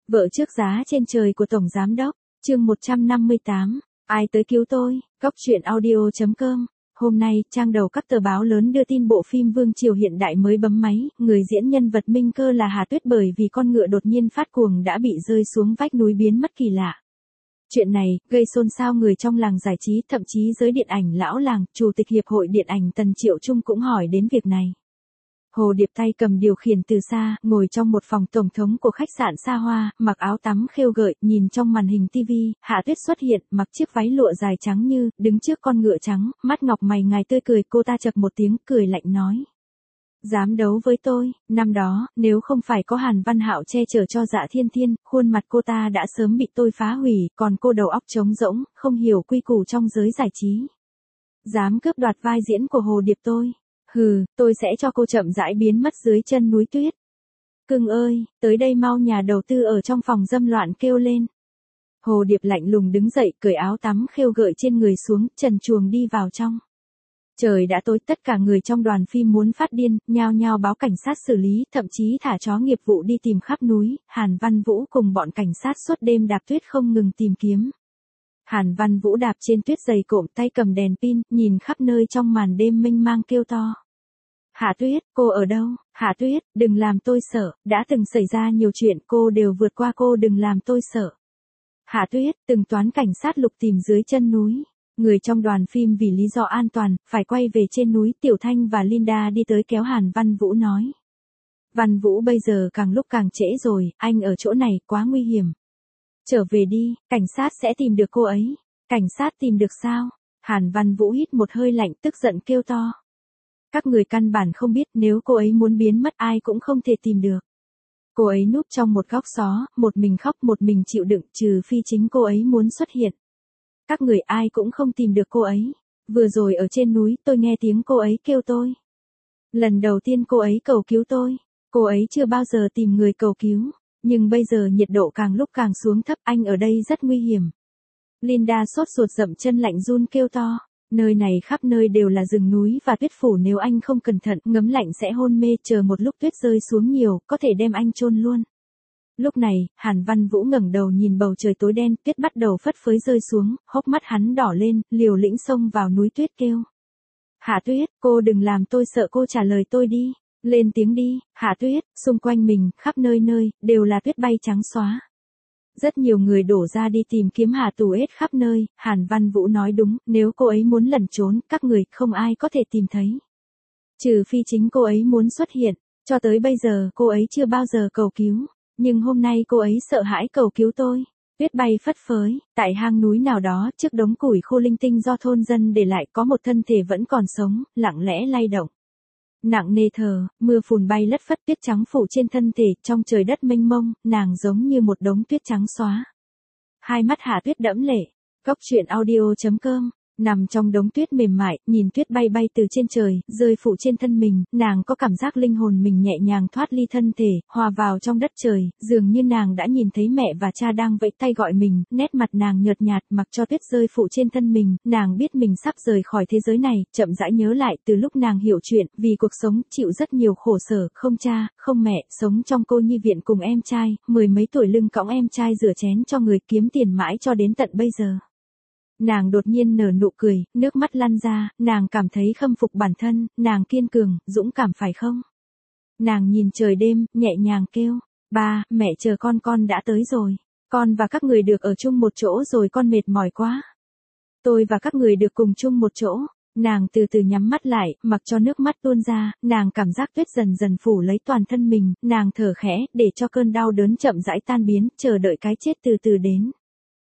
Vợ trước giá trên trời của Tổng Giám Đốc, chương 158, ai tới cứu tôi, Góc Chuyện Audio.com. Hôm nay, trang đầu các tờ báo lớn đưa tin bộ phim Vương Triều hiện đại mới bấm máy, người diễn nhân vật Minh Cơ là Hà Tuyết bởi vì con ngựa đột nhiên phát cuồng đã bị rơi xuống vách núi biến mất kỳ lạ. Chuyện này, gây xôn xao người trong làng giải trí, thậm chí giới điện ảnh lão làng, Chủ tịch Hiệp hội Điện ảnh Tần Triệu Trung cũng hỏi đến việc này. Hồ Điệp tay cầm điều khiển từ xa, ngồi trong một phòng tổng thống của khách sạn xa hoa, mặc áo tắm khêu gợi, nhìn trong màn hình TV, Hạ Tuyết xuất hiện, mặc chiếc váy lụa dài trắng như, đứng trước con ngựa trắng, mắt ngọc mày ngài tươi cười, cô ta chậc một tiếng, cười lạnh nói. Dám đấu với tôi, năm đó, nếu không phải có Hàn Văn Hạo che chở cho Dạ Thiên Thiên, khuôn mặt cô ta đã sớm bị tôi phá hủy, còn cô đầu óc trống rỗng, không hiểu quy củ trong giới giải trí. Dám cướp đoạt vai diễn của Hồ Điệp tôi. Hừ, tôi sẽ cho cô chậm rãi biến mất dưới chân núi tuyết. Cưng ơi, tới đây mau, nhà đầu tư ở trong phòng dâm loạn kêu lên. Hồ Điệp lạnh lùng đứng dậy, cởi áo tắm khêu gợi trên người xuống, trần truồng đi vào trong. Trời đã tối, tất cả người trong đoàn phim muốn phát điên, nhao nhao báo cảnh sát xử lý, thậm chí thả chó nghiệp vụ đi tìm khắp núi, Hàn Văn Vũ cùng bọn cảnh sát suốt đêm đạp tuyết không ngừng tìm kiếm. Hàn Văn Vũ đạp trên tuyết dày cộm, tay cầm đèn pin, nhìn khắp nơi trong màn đêm mênh mang kêu to. Hạ Tuyết, cô ở đâu? Hạ Tuyết, đừng làm tôi sợ, đã từng xảy ra nhiều chuyện, cô đều vượt qua, cô đừng làm tôi sợ. Hạ Tuyết, từng toán cảnh sát lục tìm dưới chân núi. Người trong đoàn phim vì lý do an toàn, phải quay về trên núi, Tiểu Thanh và Linda đi tới kéo Hàn Văn Vũ nói. Văn Vũ bây giờ càng lúc càng trễ rồi, anh ở chỗ này quá nguy hiểm. Trở về đi, cảnh sát sẽ tìm được cô ấy. Cảnh sát tìm được sao? Hàn Văn Vũ hít một hơi lạnh, tức giận kêu to. Các người căn bản không biết, nếu cô ấy muốn biến mất ai cũng không thể tìm được. Cô ấy núp trong một góc xó, một mình khóc một mình chịu đựng, trừ phi chính cô ấy muốn xuất hiện. Các người ai cũng không tìm được cô ấy. Vừa rồi ở trên núi tôi nghe tiếng cô ấy kêu tôi. Lần đầu tiên cô ấy cầu cứu tôi. Cô ấy chưa bao giờ tìm người cầu cứu. Nhưng bây giờ nhiệt độ càng lúc càng xuống thấp, anh ở đây rất nguy hiểm. Linda sốt ruột dậm chân lạnh run kêu to. Nơi này khắp nơi đều là rừng núi và tuyết phủ, nếu anh không cẩn thận, ngấm lạnh sẽ hôn mê, chờ một lúc tuyết rơi xuống nhiều, có thể đem anh chôn luôn. Lúc này, Hàn Văn Vũ ngẩng đầu nhìn bầu trời tối đen, tuyết bắt đầu phất phới rơi xuống, hốc mắt hắn đỏ lên, liều lĩnh xông vào núi tuyết kêu. Hạ Tuyết, cô đừng làm tôi sợ, cô trả lời tôi đi. Lên tiếng đi, Hạ Tuyết, xung quanh mình, khắp nơi nơi, đều là tuyết bay trắng xóa. Rất nhiều người đổ ra đi tìm kiếm Hà Tù hết khắp nơi, Hàn Văn Vũ nói đúng, nếu cô ấy muốn lẩn trốn, các người không ai có thể tìm thấy. Trừ phi chính cô ấy muốn xuất hiện, cho tới bây giờ cô ấy chưa bao giờ cầu cứu, nhưng hôm nay cô ấy sợ hãi cầu cứu tôi. Tuyết bay phất phới, tại hang núi nào đó, trước đống củi khô linh tinh do thôn dân để lại có một thân thể vẫn còn sống, lặng lẽ lay động. Nặng nề thở, mưa phùn bay lất phất, tuyết trắng phủ trên thân thể, trong trời đất mênh mông, nàng giống như một đống tuyết trắng xóa. Hai mắt Hạ Tuyết đẫm lệ. Góc Chuyện Audio.com. Nằm trong đống tuyết mềm mại, nhìn tuyết bay bay từ trên trời, rơi phụ trên thân mình, nàng có cảm giác linh hồn mình nhẹ nhàng thoát ly thân thể, hòa vào trong đất trời, dường như nàng đã nhìn thấy mẹ và cha đang vẫy tay gọi mình, nét mặt nàng nhợt nhạt, mặc cho tuyết rơi phụ trên thân mình, nàng biết mình sắp rời khỏi thế giới này, chậm rãi nhớ lại từ lúc nàng hiểu chuyện, vì cuộc sống, chịu rất nhiều khổ sở, không cha, không mẹ, sống trong cô nhi viện cùng em trai, 10 mấy tuổi lưng cõng em trai rửa chén cho người, kiếm tiền mãi cho đến tận bây giờ. Nàng đột nhiên nở nụ cười, nước mắt lăn ra, nàng cảm thấy khâm phục bản thân, nàng kiên cường, dũng cảm phải không? Nàng nhìn trời đêm, nhẹ nhàng kêu, ba, mẹ chờ con đã tới rồi. Con và các người được ở chung một chỗ rồi, con mệt mỏi quá. Tôi và các người được cùng chung một chỗ. Nàng từ từ nhắm mắt lại, mặc cho nước mắt tuôn ra, nàng cảm giác tuyết dần dần phủ lấy toàn thân mình, nàng thở khẽ, để cho cơn đau đớn chậm rãi tan biến, chờ đợi cái chết từ từ đến.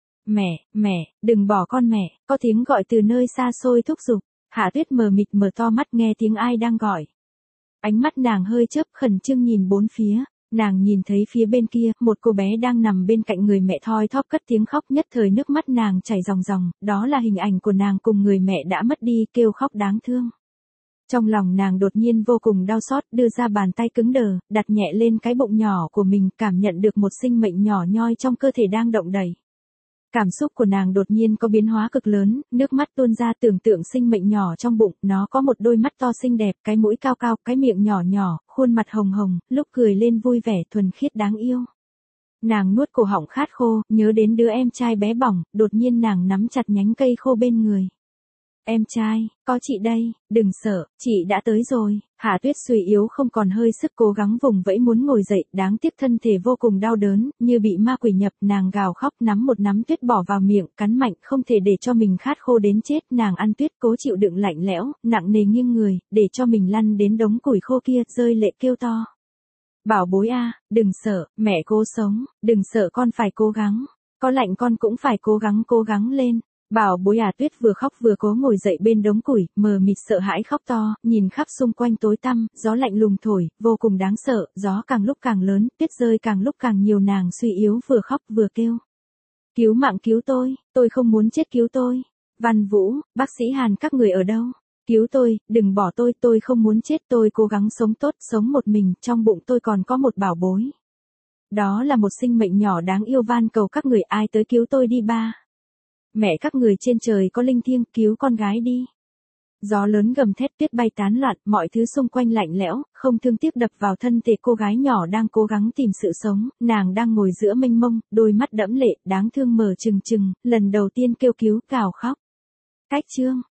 Mẹ, đừng bỏ con mẹ, có tiếng gọi từ nơi xa xôi thúc giục. Hạ Tuyết mờ mịt mở to mắt nghe tiếng ai đang gọi. Ánh mắt nàng hơi chớp, khẩn trương nhìn bốn phía, nàng nhìn thấy phía bên kia, một cô bé đang nằm bên cạnh người mẹ thoi thóp cất tiếng khóc, nhất thời nước mắt nàng chảy ròng ròng, đó là hình ảnh của nàng cùng người mẹ đã mất đi, kêu khóc đáng thương. Trong lòng nàng đột nhiên vô cùng đau xót, đưa ra bàn tay cứng đờ, đặt nhẹ lên cái bụng nhỏ của mình, cảm nhận được một sinh mệnh nhỏ nhoi trong cơ thể đang động đẩy. Cảm xúc của nàng đột nhiên có biến hóa cực lớn, nước mắt tuôn ra, tưởng tượng sinh mệnh nhỏ trong bụng, nó có một đôi mắt to xinh đẹp, cái mũi cao cao, cái miệng nhỏ nhỏ, khuôn mặt hồng hồng, lúc cười lên vui vẻ thuần khiết đáng yêu. Nàng nuốt cổ họng khát khô, nhớ đến đứa em trai bé bỏng, đột nhiên nàng nắm chặt nhánh cây khô bên người. Em trai, có chị đây, đừng sợ, chị đã tới rồi. Hạ Tuyết suy yếu không còn hơi sức cố gắng vùng vẫy muốn ngồi dậy, đáng tiếc thân thể vô cùng đau đớn, như bị ma quỷ nhập, nàng gào khóc nắm một nắm tuyết bỏ vào miệng, cắn mạnh không thể để cho mình khát khô đến chết, nàng ăn tuyết cố chịu đựng lạnh lẽo, nặng nề nghiêng người, để cho mình lăn đến đống củi khô kia, rơi lệ kêu to. Bảo bối a, đừng sợ, mẹ cô sống, đừng sợ con phải cố gắng, có lạnh con cũng phải cố gắng lên. Bảo bối à, Tuyết vừa khóc vừa cố ngồi dậy bên đống củi, mờ mịt sợ hãi khóc to, nhìn khắp xung quanh tối tăm, gió lạnh lùng thổi, vô cùng đáng sợ, gió càng lúc càng lớn, tuyết rơi càng lúc càng nhiều, nàng suy yếu vừa khóc vừa kêu. Cứu mạng cứu tôi không muốn chết, cứu tôi. Văn Vũ, bác sĩ Hàn các người ở đâu? Cứu tôi, đừng bỏ tôi không muốn chết, tôi cố gắng sống tốt, sống một mình, trong bụng tôi còn có một bảo bối. Đó là một sinh mệnh nhỏ đáng yêu, van cầu các người ai tới cứu tôi đi ba. Mẹ các người trên trời có linh thiêng, cứu con gái đi. Gió lớn gầm thét, tuyết bay tán loạn, mọi thứ xung quanh lạnh lẽo, không thương tiếc đập vào thân thể cô gái nhỏ đang cố gắng tìm sự sống, nàng đang ngồi giữa mênh mông, đôi mắt đẫm lệ, đáng thương mở trừng trừng, lần đầu tiên kêu cứu, gào khóc. Cách chương